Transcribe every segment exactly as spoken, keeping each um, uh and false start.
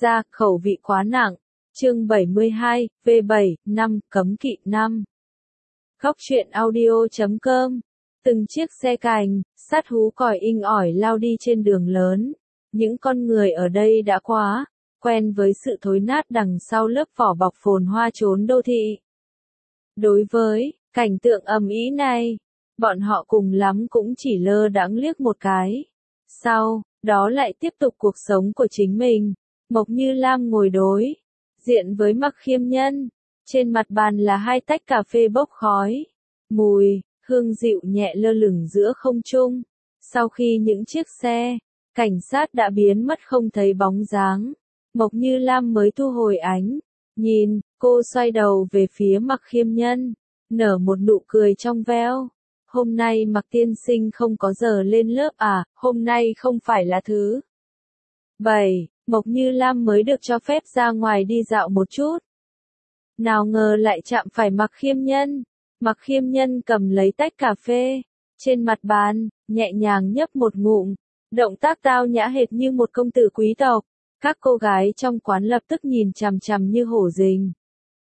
ra, khẩu vị quá nặng. Chương bảy mươi hai, V bảy, năm, cấm kỵ năm. Góc truyện audio chấm com. Từng chiếc xe cành, sắt hú còi inh ỏi lao đi trên đường lớn. Những con người ở đây đã quá quen với sự thối nát đằng sau lớp vỏ bọc phồn hoa chốn đô thị. Đối với cảnh tượng ầm ĩ này, bọn họ cùng lắm cũng chỉ lơ đãng liếc một cái. Sau đó lại tiếp tục cuộc sống của chính mình. Mộc Như Lam ngồi đối diện với Mặc Khiêm Nhân. Trên mặt bàn là hai tách cà phê bốc khói. Mùi hương dịu nhẹ lơ lửng giữa không trung. Sau khi những chiếc xe cảnh sát đã biến mất không thấy bóng dáng, Mộc Như Lam mới thu hồi ánh nhìn. Cô xoay đầu về phía Mặc Khiêm Nhân, nở một nụ cười trong veo. Hôm nay Mặc tiên sinh không có giờ lên lớp à? Hôm nay không phải là thứ bảy, Mộc Như Lam mới được cho phép ra ngoài đi dạo một chút. Nào ngờ lại chạm phải Mặc Khiêm Nhân. Mặc Khiêm Nhân cầm lấy tách cà phê trên mặt bàn, nhẹ nhàng nhấp một ngụm, động tác tao nhã hệt như một công tử quý tộc. Các cô gái trong quán lập tức nhìn chằm chằm như hổ rình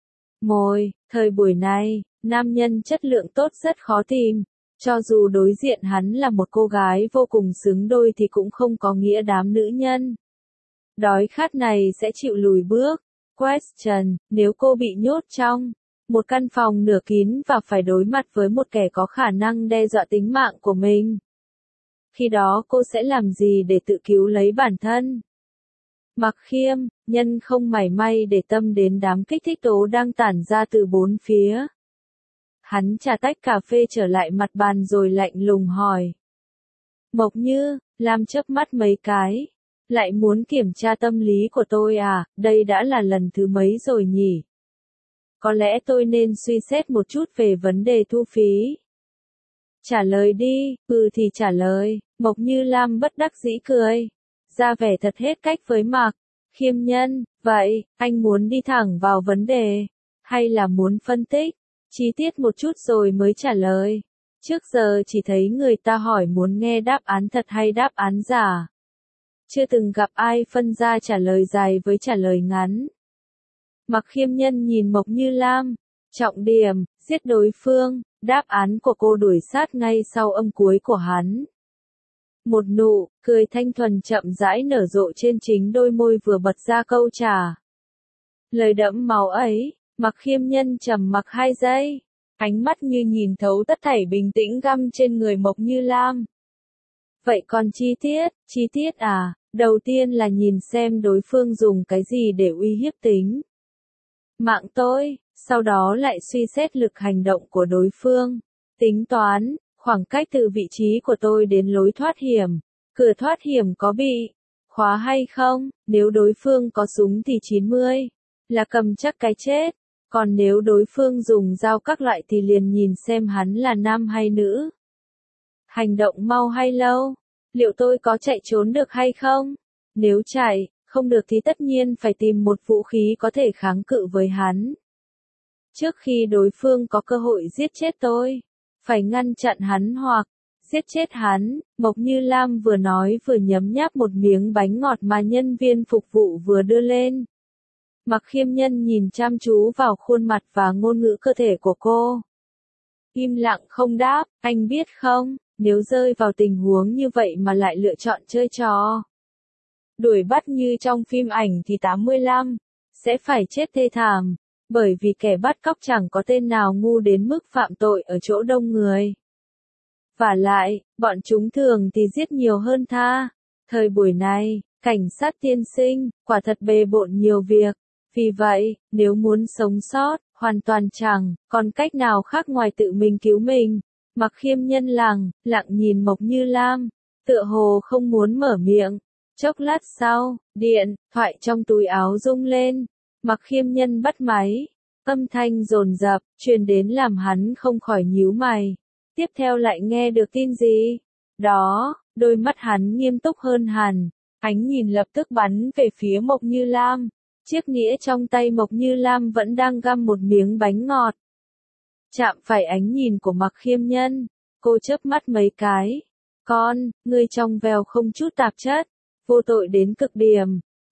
mồi. Thời buổi này, nam nhân chất lượng tốt rất khó tìm. Cho dù đối diện hắn là một cô gái vô cùng xứng đôi thì cũng không có nghĩa đám nữ nhân đói khát này sẽ chịu lùi bước. Question, nếu cô bị nhốt trong một căn phòng nửa kín và phải đối mặt với một kẻ có khả năng đe dọa tính mạng của mình, khi đó cô sẽ làm gì để tự cứu lấy bản thân? Mặc Khiêm Nhân không mảy may để tâm đến đám kích thích tố đang tản ra từ bốn phía. Hắn trà tách cà phê trở lại mặt bàn rồi lạnh lùng hỏi. Mộc Như Lam chớp mắt mấy cái. Lại muốn kiểm tra tâm lý của tôi à? Đây đã là lần thứ mấy rồi nhỉ? Có lẽ tôi nên suy xét một chút về vấn đề thu phí. Trả lời đi. Ừ thì trả lời. Mộc Như Lam bất đắc dĩ cười, ra vẻ thật hết cách với Mặc Khiêm Nhân. Vậy, anh muốn đi thẳng vào vấn đề, hay là muốn phân tích chi tiết một chút rồi mới trả lời? Trước giờ chỉ thấy người ta hỏi muốn nghe đáp án thật hay đáp án giả. Chưa từng gặp ai phân ra trả lời dài với trả lời ngắn. Mặc Khiêm Nhân nhìn Mộc Như Lam. Trọng điểm, giết đối phương. Đáp án của cô đuổi sát ngay sau âm cuối của hắn. Một nụ cười thanh thuần chậm rãi nở rộ trên chính đôi môi vừa bật ra câu trả lời đẫm máu ấy. Mặc Khiêm Nhân trầm mặc hai giây, ánh mắt như nhìn thấu tất thảy bình tĩnh găm trên người Mộc Như Lam. Vậy còn chi tiết, chi tiết à? Đầu tiên là nhìn xem đối phương dùng cái gì để uy hiếp tính mạng tôi, sau đó lại suy xét lực hành động của đối phương, tính toán khoảng cách từ vị trí của tôi đến lối thoát hiểm. Cửa thoát hiểm có bị khóa hay không? Nếu đối phương có súng thì chín mươi là cầm chắc cái chết. Còn nếu đối phương dùng dao các loại thì liền nhìn xem hắn là nam hay nữ. Hành động mau hay lâu? Liệu tôi có chạy trốn được hay không? Nếu chạy không được thì tất nhiên phải tìm một vũ khí có thể kháng cự với hắn. Trước khi đối phương có cơ hội giết chết tôi, phải ngăn chặn hắn hoặc giết chết hắn. Mộc Như Lam vừa nói vừa nhấm nháp một miếng bánh ngọt mà nhân viên phục vụ vừa đưa lên. Mặc Khiêm Nhân nhìn chăm chú vào khuôn mặt và ngôn ngữ cơ thể của cô. Im lặng không đáp. Anh biết không, nếu rơi vào tình huống như vậy mà lại lựa chọn chơi trò đuổi bắt như trong phim ảnh thì tám mươi lăm sẽ phải chết thê thảm. Bởi vì kẻ bắt cóc chẳng có tên nào ngu đến mức phạm tội ở chỗ đông người. Vả lại, bọn chúng thường thì giết nhiều hơn tha. Thời buổi này, cảnh sát tiên sinh, quả thật bề bộn nhiều việc. Vì vậy, nếu muốn sống sót, hoàn toàn chẳng còn cách nào khác ngoài tự mình cứu mình. Mặc Khiêm Nhân lặng lặng nhìn Mộc Như Lam, tựa hồ không muốn mở miệng. Chốc lát sau, điện thoại trong túi áo rung lên. Mặc Khiêm Nhân bắt máy, âm thanh dồn dập truyền đến làm hắn không khỏi nhíu mày. Tiếp theo lại nghe được tin gì? Đó, đôi mắt hắn nghiêm túc hơn hẳn, ánh nhìn lập tức bắn về phía Mộc Như Lam. Chiếc nĩa trong tay Mộc Như Lam vẫn đang găm một miếng bánh ngọt. Chạm phải ánh nhìn của Mặc Khiêm Nhân, cô chớp mắt mấy cái. Con, ngươi trong veo không chút tạp chất, vô tội đến cực điểm.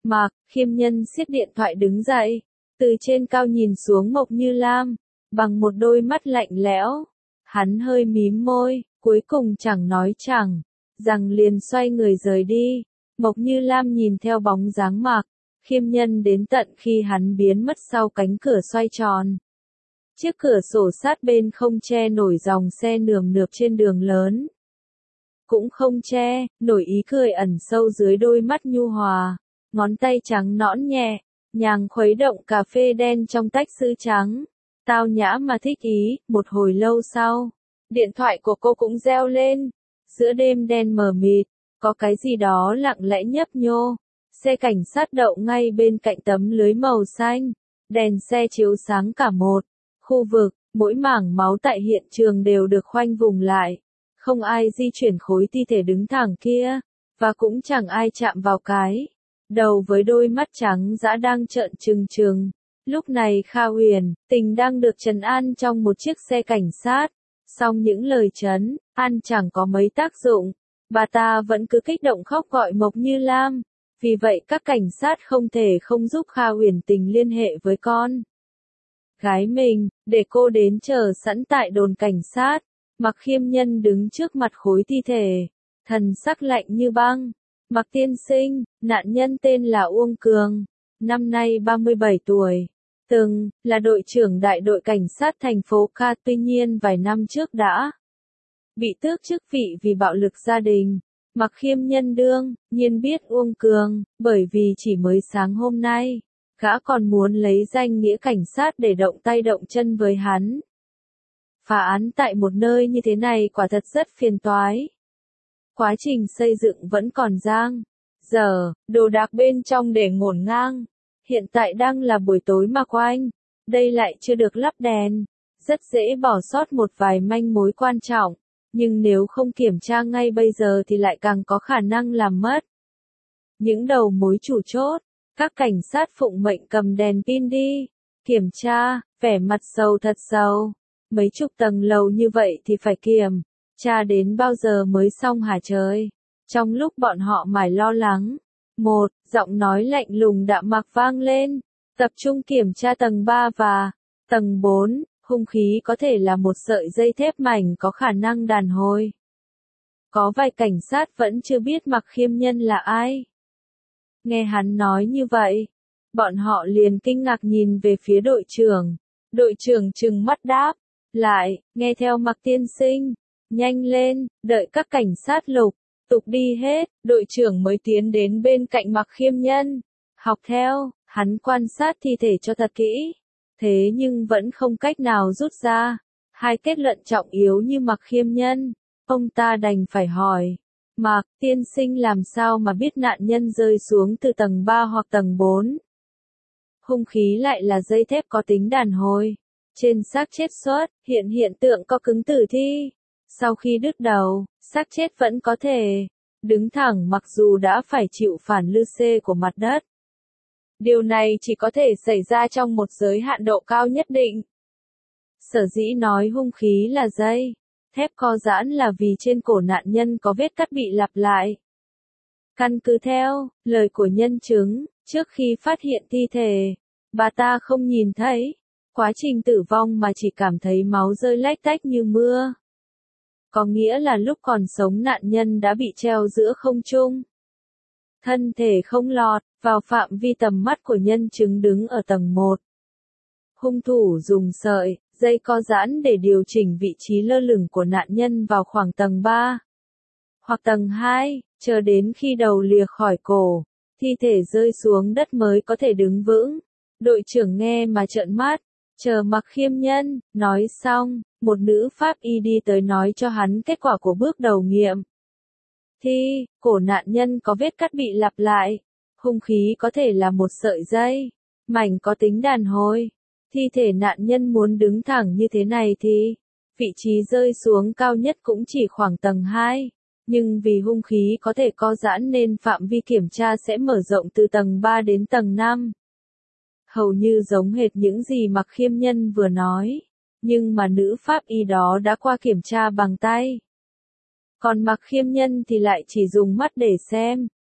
Mạc Khiêm Nhân siết điện thoại đứng dậy, từ trên cao nhìn xuống Mộc Như Lam, bằng một đôi mắt lạnh lẽo. Hắn hơi mím môi, cuối cùng chẳng nói chẳng, rằng liền xoay người rời đi. Mộc Như Lam nhìn theo bóng dáng Mạc Khiêm Nhân đến tận khi hắn biến mất sau cánh cửa xoay tròn. Chiếc cửa sổ sát bên không che nổi dòng xe nườm nượp trên đường lớn. Cũng không che nổi ý cười ẩn sâu dưới đôi mắt nhu hòa, ngón tay trắng nõn nhẹ, nhàng khuấy động cà phê đen trong tách sứ trắng. Tao nhã mà thích ý. Một hồi lâu sau, điện thoại của cô cũng reo lên. Giữa đêm đen mờ mịt, có cái gì đó lặng lẽ nhấp nhô. Xe cảnh sát đậu ngay bên cạnh tấm lưới màu xanh. Đèn xe chiếu sáng cả một khu vực, mỗi mảng máu tại hiện trường đều được khoanh vùng lại. Không ai di chuyển khối thi thể đứng thẳng kia, và cũng chẳng ai chạm vào cái đầu với đôi mắt trắng dã đang trợn trừng trừng. Lúc này Kha Huyền Tình đang được trấn an trong một chiếc xe cảnh sát. Song những lời trấn an chẳng có mấy tác dụng. Bà ta vẫn cứ kích động khóc gọi Mộc Như Lam. Vì vậy các cảnh sát không thể không giúp Kha Huyền Tình liên hệ với con gái mình, để cô đến chờ sẵn tại đồn cảnh sát. Mạc Khiêm Nhân đứng trước mặt khối thi thể, thần sắc lạnh như băng. Mạc tiên sinh, nạn nhân tên là Uông Cường, năm nay ba mươi bảy tuổi, từng là đội trưởng đại đội cảnh sát thành phố Ca, tuy nhiên vài năm trước đã bị tước chức vị vì bạo lực gia đình. Mạc Khiêm Nhân đương nhiên biết Uông Cường, bởi vì chỉ mới sáng hôm nay, gã còn muốn lấy danh nghĩa cảnh sát để động tay động chân với hắn. Phá án tại một nơi như thế này quả thật rất phiền toái. Quá trình xây dựng vẫn còn dang dở, đồ đạc bên trong để ngổn ngang. Hiện tại đang là buổi tối mà quanh đây lại chưa được lắp đèn, rất dễ bỏ sót một vài manh mối quan trọng, nhưng nếu không kiểm tra ngay bây giờ thì lại càng có khả năng làm mất những đầu mối chủ chốt. Các cảnh sát phụng mệnh cầm đèn pin đi kiểm tra, vẻ mặt sầu thật sầu. Mấy chục tầng lầu như vậy thì phải kiểm tra đến bao giờ mới xong hả trời? Trong lúc bọn họ mải lo lắng, một giọng nói lạnh lùng đạm mạc vang lên, tập trung kiểm tra tầng ba và tầng bốn, hung khí có thể là một sợi dây thép mảnh có khả năng đàn hồi. Có vài cảnh sát vẫn chưa biết Mạc Khiêm Nhân là ai. Nghe hắn nói như vậy, bọn họ liền kinh ngạc nhìn về phía đội trưởng. Đội trưởng trừng mắt đáp lại, nghe theo Mạc tiên sinh, nhanh lên, đợi các cảnh sát lục tục đi hết. Đội trưởng mới tiến đến bên cạnh Mạc Khiêm Nhân, học theo, hắn quan sát thi thể cho thật kỹ, thế nhưng vẫn không cách nào rút ra hai kết luận trọng yếu như Mạc Khiêm Nhân. Ông ta đành phải hỏi, Mạc tiên sinh làm sao mà biết nạn nhân rơi xuống từ tầng ba hoặc tầng bốn? Hung khí lại là dây thép có tính đàn hồi. Trên xác chết xuất hiện hiện tượng co cứng tử thi. Sau khi đứt đầu, xác chết vẫn có thể đứng thẳng mặc dù đã phải chịu phản lư xê của mặt đất. Điều này chỉ có thể xảy ra trong một giới hạn độ cao nhất định. Sở dĩ nói hung khí là dây thép co giãn là vì trên cổ nạn nhân có vết cắt bị lặp lại. Căn cứ theo lời của nhân chứng, trước khi phát hiện thi thể, bà ta không nhìn thấy quá trình tử vong mà chỉ cảm thấy máu rơi lách tách như mưa. Có nghĩa là lúc còn sống nạn nhân đã bị treo giữa không trung. Thân thể không lọt vào phạm vi tầm mắt của nhân chứng đứng ở tầng một. Hung thủ dùng sợi dây co giãn để điều chỉnh vị trí lơ lửng của nạn nhân vào khoảng tầng ba hoặc tầng hai, chờ đến khi đầu lìa khỏi cổ, thi thể rơi xuống đất mới có thể đứng vững. Đội trưởng nghe mà trợn mắt, chờ Mạc Khiêm Nhân nói xong, một nữ pháp y đi tới nói cho hắn kết quả của bước đầu nghiệm. Thi, cổ nạn nhân có vết cắt bị lặp lại, hung khí có thể là một sợi dây mảnh có tính đàn hồi. Thi thể nạn nhân muốn đứng thẳng như thế này thì vị trí rơi xuống cao nhất cũng chỉ khoảng tầng hai, nhưng vì hung khí có thể co giãn nên phạm vi kiểm tra sẽ mở rộng từ tầng ba đến tầng năm. Hầu như giống hệt những gì Mạc Khiêm Nhân vừa nói, nhưng mà nữ pháp y đó đã qua kiểm tra bằng tay. Còn Mạc Khiêm Nhân thì lại chỉ dùng mắt để xem.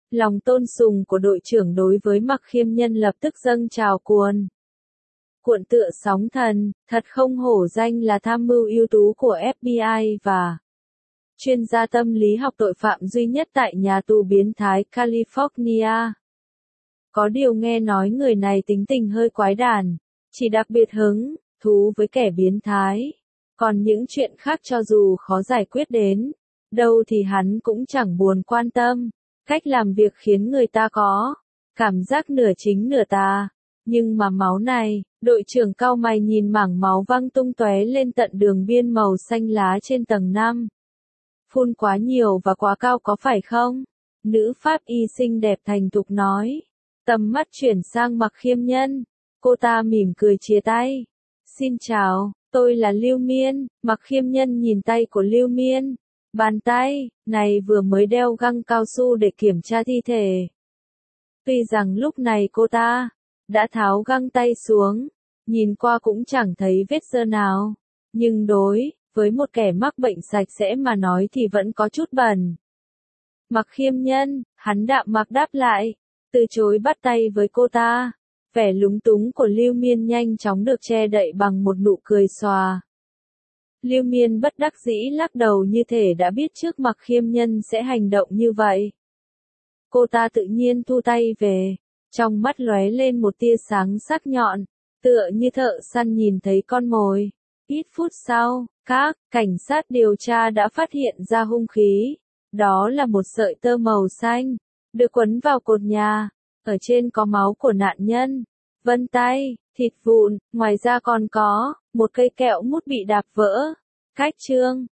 Lòng tôn sùng của đội trưởng đối với Mặc Khiêm Nhân lập tức dâng trào cuồn. Cuộn tựa sóng thần, thật không hổ danh là tham mưu ưu tú của ép bê i và chuyên gia tâm lý học tội phạm duy nhất tại nhà tù biến thái California. Có điều nghe nói người này tính tình hơi quái đản, chỉ đặc biệt hứng thú với kẻ biến thái. Còn những chuyện khác cho dù khó giải quyết đến đâu thì hắn cũng chẳng buồn quan tâm. Cách làm việc khiến người ta có cảm giác nửa chính nửa tà. Nhưng mà máu này, đội trưởng cau mày nhìn mảng máu văng tung tóe lên tận đường biên màu xanh lá trên tầng năm. Phun quá nhiều và quá cao có phải không? Nữ pháp y xinh đẹp thành thục nói. Tầm mắt chuyển sang Mặc Khiêm Nhân. Cô ta mỉm cười chia tay. Xin chào, tôi là Lưu Miên. Mặc Khiêm Nhân nhìn tay của Lưu Miên. Bàn tay này vừa mới đeo găng cao su để kiểm tra thi thể. Tuy rằng lúc này cô ta đã tháo găng tay xuống, nhìn qua cũng chẳng thấy vết dơ nào, nhưng đối với một kẻ mắc bệnh sạch sẽ mà nói thì vẫn có chút bẩn. Mặc Khiêm Nhân, hắn đạm mạc đáp lại, từ chối bắt tay với cô ta. Vẻ lúng túng của Lưu Miên nhanh chóng được che đậy bằng một nụ cười xòa. Lưu Miên bất đắc dĩ lắc đầu như thể đã biết trước Mặc Khiêm Nhân sẽ hành động như vậy. Cô ta tự nhiên thu tay về, trong mắt lóe lên một tia sáng sắc nhọn, tựa như thợ săn nhìn thấy con mồi. Ít phút sau, các cảnh sát điều tra đã phát hiện ra hung khí. Đó là một sợi tơ màu xanh, được quấn vào cột nhà, ở trên có máu của nạn nhân, vân tay, thịt vụn, ngoài ra còn có một cây kẹo mút bị đạp vỡ. Cách chương